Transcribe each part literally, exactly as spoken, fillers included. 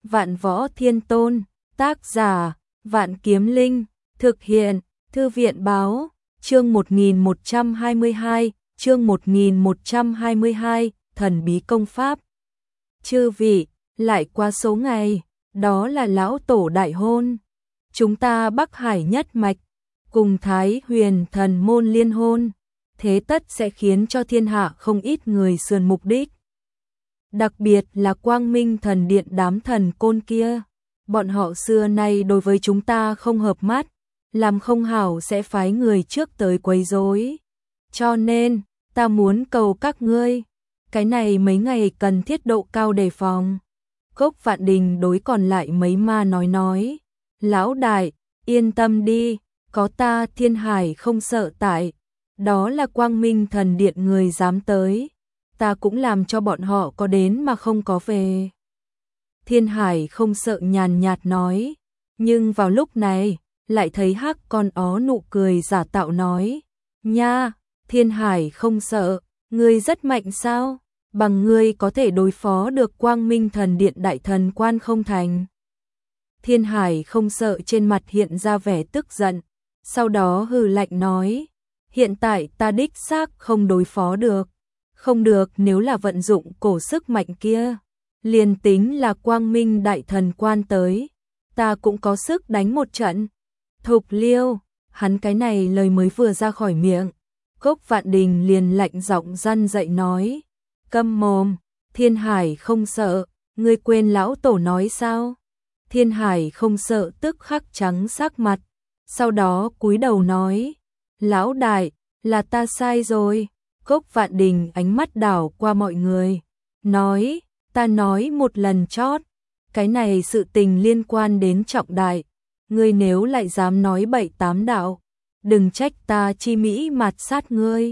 Vạn Võ Thiên Tôn, tác giả, Vạn Kiếm Linh, thực hiện, Thư viện báo, chương một nghìn một trăm hai mươi hai, chương một nghìn một trăm hai mươi hai, thần bí công pháp. Chư vị, lại qua số ngày, đó là lão tổ đại hôn. Chúng ta Bắc Hải nhất mạch, cùng Thái Huyền thần môn liên hôn, thế tất sẽ khiến cho thiên hạ không ít người sườn mục đích. Đặc biệt là Quang Minh thần điện đám thần côn kia, bọn họ xưa nay đối với chúng ta không hợp mắt, làm không hảo sẽ phái người trước tới quấy rối. Cho nên, ta muốn cầu các ngươi, cái này mấy ngày cần thiết độ cao đề phòng. Cốc Vạn Đình đối còn lại mấy ma nói nói, lão đại, yên tâm đi, có ta Thiên Hải không sợ tại, đó là Quang Minh thần điện người dám tới, ta cũng làm cho bọn họ có đến mà không có về. Thiên Hải không sợ nhàn nhạt nói, nhưng vào lúc này, lại thấy hắc con ó nụ cười giả tạo nói, nha, Thiên Hải không sợ, ngươi rất mạnh sao, bằng ngươi có thể đối phó được Quang Minh thần điện đại thần quan không thành. Thiên Hải không sợ trên mặt hiện ra vẻ tức giận, sau đó hừ lạnh nói, hiện tại ta đích xác không đối phó được, không được nếu là vận dụng cổ sức mạnh kia, liền tính là Quang Minh đại thần quan tới, ta cũng có sức đánh một trận. Thục Liêu, hắn cái này lời mới vừa ra khỏi miệng, Cốc Vạn Đình liền lạnh giọng răn dậy nói, câm mồm, Thiên Hải không sợ, ngươi quên lão tổ nói sao? Thiên Hải không sợ tức khắc trắng sắc mặt, sau đó cúi đầu nói, lão đại, là ta sai rồi. Cốc Vạn Đình ánh mắt đảo qua mọi người, nói, ta nói một lần chót, cái này sự tình liên quan đến trọng đại, ngươi nếu lại dám nói bậy tám đạo, đừng trách ta chi mỹ mạt sát ngươi.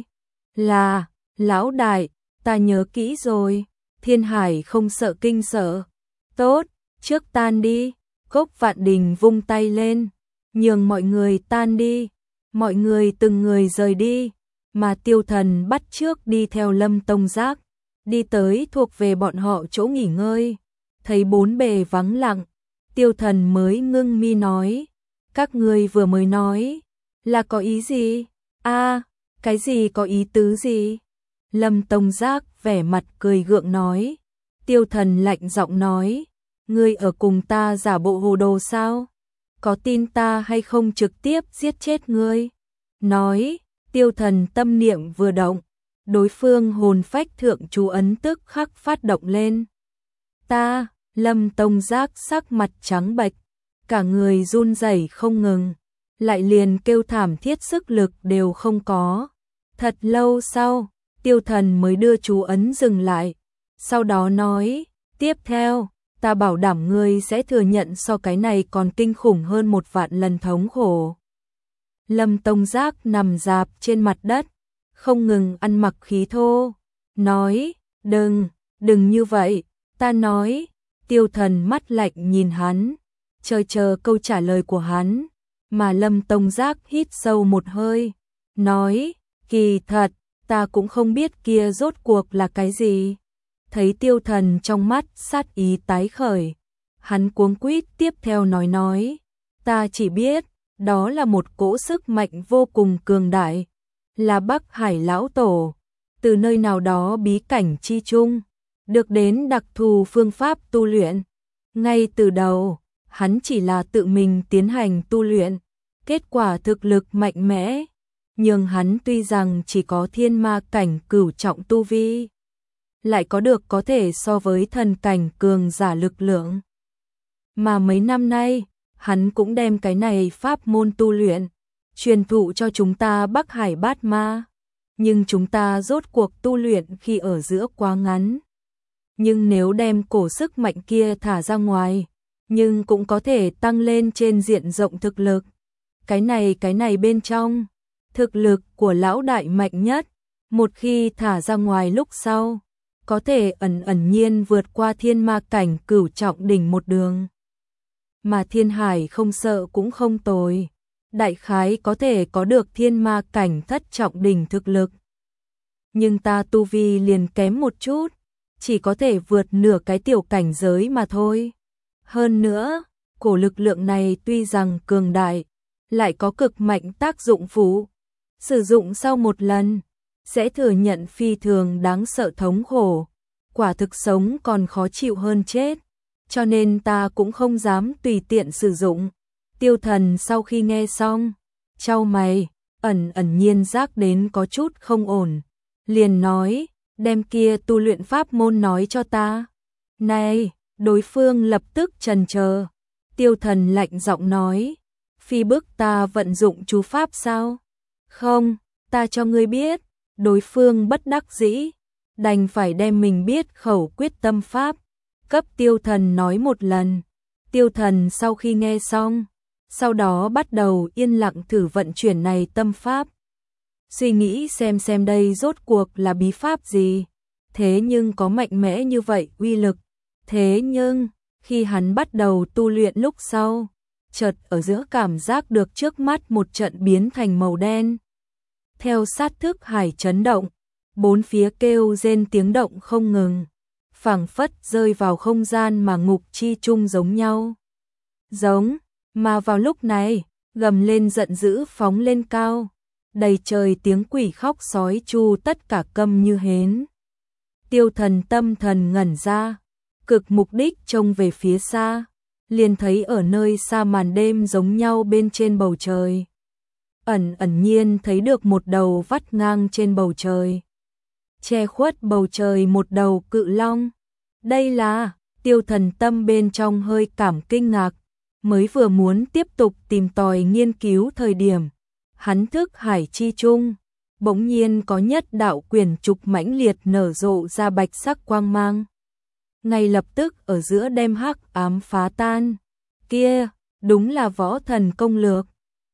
Là, lão đại, ta nhớ kỹ rồi. Thiên Hải không sợ kinh sợ, tốt, trước tan đi. Cốc Vạn Đình vung tay lên, nhường mọi người tan đi, mọi người từng người rời đi, mà Tiêu Thần bắt trước đi theo Lâm Tông Giác, đi tới thuộc về bọn họ chỗ nghỉ ngơi, thấy bốn bề vắng lặng, Tiêu Thần mới ngưng mi nói, các ngươi vừa mới nói, là có ý gì? A, cái gì có ý tứ gì? Lâm Tông Giác vẻ mặt cười gượng nói, Tiêu Thần lạnh giọng nói, ngươi ở cùng ta giả bộ hồ đồ sao? Có tin ta hay không trực tiếp giết chết ngươi? Nói, Tiêu Thần tâm niệm vừa động, đối phương hồn phách thượng chú ấn tức khắc phát động lên. Ta, Lâm Tông Giác sắc mặt trắng bệch, cả người run rẩy không ngừng, lại liền kêu thảm thiết sức lực đều không có. Thật lâu sau, Tiêu Thần mới đưa chú ấn dừng lại, sau đó nói, tiếp theo, ta bảo đảm ngươi sẽ thừa nhận so cái này còn kinh khủng hơn một vạn lần thống khổ. Lâm Tông Giác nằm rạp trên mặt đất, không ngừng ăn mặc khí thô, nói, đừng, đừng như vậy, ta nói. Tiêu Thần mắt lạnh nhìn hắn, chờ chờ câu trả lời của hắn, mà Lâm Tông Giác hít sâu một hơi, nói, kỳ thật, ta cũng không biết kia rốt cuộc là cái gì. Thấy Tiêu Thần trong mắt sát ý tái khởi, hắn cuống quýt tiếp theo nói nói, ta chỉ biết, đó là một cỗ sức mạnh vô cùng cường đại, là Bắc Hải lão tổ, từ nơi nào đó bí cảnh chi chung, được đến đặc thù phương pháp tu luyện. Ngay từ đầu, hắn chỉ là tự mình tiến hành tu luyện, kết quả thực lực mạnh mẽ, nhưng hắn tuy rằng chỉ có thiên ma cảnh cửu trọng tu vi, lại có được có thể so với thần cảnh cường giả lực lượng. Mà mấy năm nay, hắn cũng đem cái này pháp môn tu luyện, truyền thụ cho chúng ta Bắc Hải bát ma, nhưng chúng ta rốt cuộc tu luyện khi ở giữa quá ngắn. Nhưng nếu đem cổ sức mạnh kia thả ra ngoài, nhưng cũng có thể tăng lên trên diện rộng thực lực. Cái này cái này bên trong, thực lực của lão đại mạnh nhất, một khi thả ra ngoài lúc sau, có thể ẩn ẩn nhiên vượt qua thiên ma cảnh cửu trọng đỉnh một đường. Mà Thiên Hải không sợ cũng không tồi, đại khái có thể có được thiên ma cảnh thất trọng đỉnh thực lực. Nhưng ta tu vi liền kém một chút, chỉ có thể vượt nửa cái tiểu cảnh giới mà thôi. Hơn nữa, cổ lực lượng này tuy rằng cường đại, lại có cực mạnh tác dụng phụ. Sử dụng sau một lần, sẽ thừa nhận phi thường đáng sợ thống khổ. Quả thực sống còn khó chịu hơn chết. Cho nên ta cũng không dám tùy tiện sử dụng. Tiêu Thần sau khi nghe xong, chau mày, ẩn ẩn nhiên giác đến có chút không ổn. Liền nói, đem kia tu luyện pháp môn nói cho ta. Này, đối phương lập tức chần chờ. Tiêu Thần lạnh giọng nói, phi bức ta vận dụng chú pháp sao? Không, ta cho ngươi biết. Đối phương bất đắc dĩ, đành phải đem mình biết khẩu quyết tâm pháp, cấp Tiêu Thần nói một lần. Tiêu Thần sau khi nghe xong, sau đó bắt đầu yên lặng thử vận chuyển này tâm pháp. Suy nghĩ xem xem đây rốt cuộc là bí pháp gì, thế nhưng có mạnh mẽ như vậy uy lực. Thế nhưng, khi hắn bắt đầu tu luyện lúc sau, chợt ở giữa cảm giác được trước mắt một trận biến thành màu đen. Theo sát thức hải chấn động, bốn phía kêu rên tiếng động không ngừng, phảng phất rơi vào không gian mà ngục chi chung giống nhau. Giống, mà vào lúc này, gầm lên giận dữ phóng lên cao, đầy trời tiếng quỷ khóc sói chu tất cả câm như hến. Tiêu Thần tâm thần ngẩn ra, cực mục đích trông về phía xa, liền thấy ở nơi xa màn đêm giống nhau bên trên bầu trời. Ẩn ẩn nhiên thấy được một đầu vắt ngang trên bầu trời, che khuất bầu trời một đầu cự long. Đây là, Tiêu Thần tâm bên trong hơi cảm kinh ngạc, mới vừa muốn tiếp tục tìm tòi nghiên cứu thời điểm, hắn thức hải chi chung, bỗng nhiên có nhất đạo quyền trục mãnh liệt nở rộ ra bạch sắc quang mang. Ngay lập tức ở giữa đem hắc ám phá tan. Kia, đúng là võ thần công lược.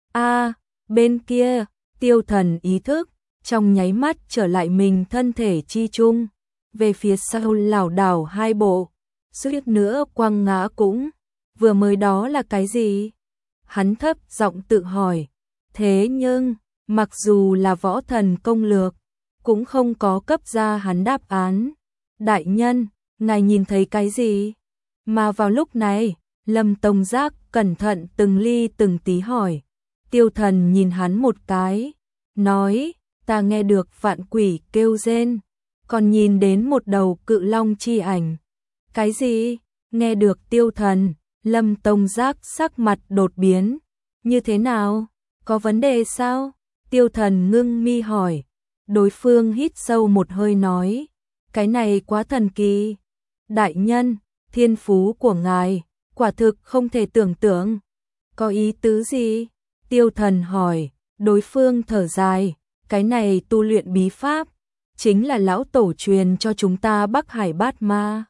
A, bên kia, Tiêu Thần ý thức, trong nháy mắt trở lại mình thân thể chi chung, về phía sau lảo đảo hai bộ, suýt nữa quăng ngã cũng, vừa mới đó là cái gì? Hắn thấp giọng tự hỏi, thế nhưng, mặc dù là võ thần công lược, cũng không có cấp ra hắn đáp án. Đại nhân, ngài nhìn thấy cái gì? Mà vào lúc này, Lâm Tông Giác cẩn thận từng ly từng tí hỏi. Tiêu Thần nhìn hắn một cái, nói, ta nghe được vạn quỷ kêu rên, còn nhìn đến một đầu cự long chi ảnh. Cái gì? Nghe được Tiêu Thần, Lâm Tông Giác sắc mặt đột biến. Như thế nào? Có vấn đề sao? Tiêu Thần ngưng mi hỏi. Đối phương hít sâu một hơi nói, cái này quá thần kỳ. Đại nhân, thiên phú của ngài, quả thực không thể tưởng tượng. Có ý tứ gì? Tiêu Thần hỏi. Đối phương thở dài, cái này tu luyện bí pháp, chính là lão tổ truyền cho chúng ta Bắc Hải Bát Ma.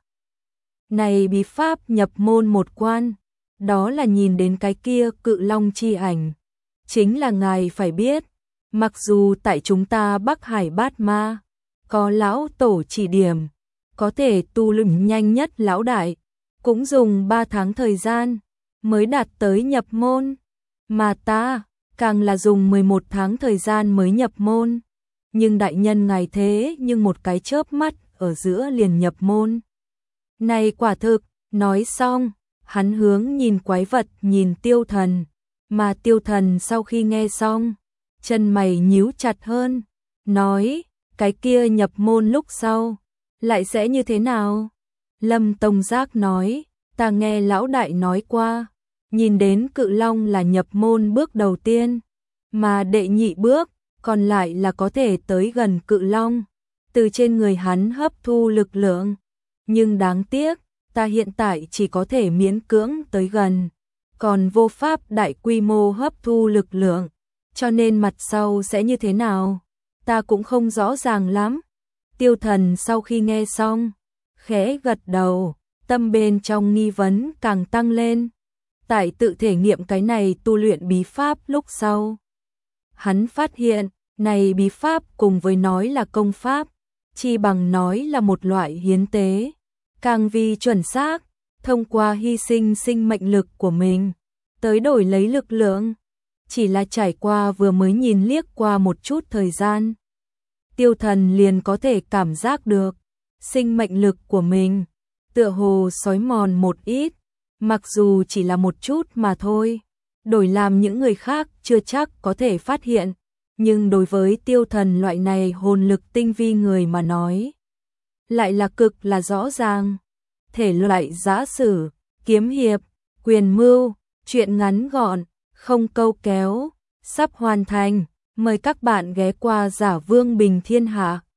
Này bí pháp nhập môn một quan, đó là nhìn đến cái kia cự long chi ảnh. Chính là ngài phải biết, mặc dù tại chúng ta Bắc Hải Bát Ma, có lão tổ chỉ điểm, có thể tu luyện nhanh nhất lão đại, cũng dùng ba tháng thời gian, mới đạt tới nhập môn. Mà ta, càng là dùng mười một tháng thời gian mới nhập môn. Nhưng đại nhân ngài thế nhưng một cái chớp mắt ở giữa liền nhập môn. Này quả thực, nói xong, hắn hướng nhìn quái vật nhìn Tiêu Thần. Mà Tiêu Thần sau khi nghe xong, chân mày nhíu chặt hơn, nói, cái kia nhập môn lúc sau, lại sẽ như thế nào? Lâm Tông Giác nói, ta nghe lão đại nói qua, nhìn đến cự long là nhập môn bước đầu tiên, mà đệ nhị bước, còn lại là có thể tới gần cự long, từ trên người hắn hấp thu lực lượng. Nhưng đáng tiếc, ta hiện tại chỉ có thể miễn cưỡng tới gần, còn vô pháp đại quy mô hấp thu lực lượng, cho nên mặt sau sẽ như thế nào, ta cũng không rõ ràng lắm. Tiêu Thần sau khi nghe xong, khẽ gật đầu, tâm bên trong nghi vấn càng tăng lên. Tại tự thể nghiệm cái này tu luyện bí pháp lúc sau, hắn phát hiện, này bí pháp cùng với nói là công pháp, chi bằng nói là một loại hiến tế, càng vì chuẩn xác, thông qua hy sinh sinh mệnh lực của mình, tới đổi lấy lực lượng. Chỉ là trải qua vừa mới nhìn liếc qua một chút thời gian, Tiêu Thần liền có thể cảm giác được, sinh mệnh lực của mình, tựa hồ xói mòn một ít, mặc dù chỉ là một chút mà thôi, đổi làm những người khác chưa chắc có thể phát hiện, nhưng đối với Tiêu Thần loại này hồn lực tinh vi người mà nói, lại là cực là rõ ràng. Thể loại giã sử, kiếm hiệp, quyền mưu, truyện ngắn gọn, không câu kéo, sắp hoàn thành, mời các bạn ghé qua Giả Vương Bình Thiên Hạ.